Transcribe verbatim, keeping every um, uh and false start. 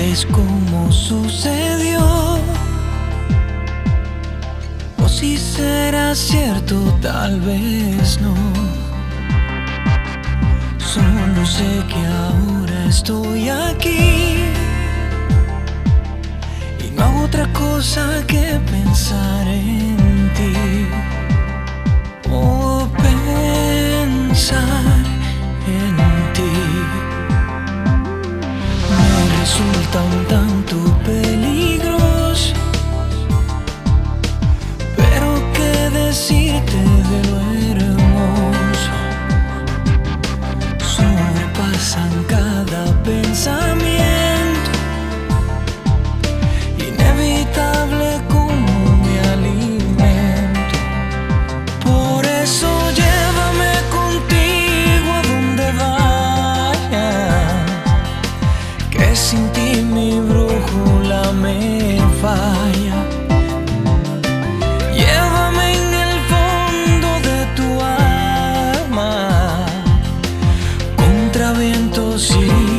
es como sucedió, o si será cierto, tal vez no. Solo sé que ahora estoy aquí y no hago otra cosa que pensar en ti, o pensar en ti. Me resulta un tanto peligroso, pero qué decirte de lo hermoso. Sobrepasan cada pensamiento, inevitable como mi alimento. Por eso llévame contigo a donde vaya, que sin ti mi brújula me falla. Llévame en el fondo de tu alma, contra vientos y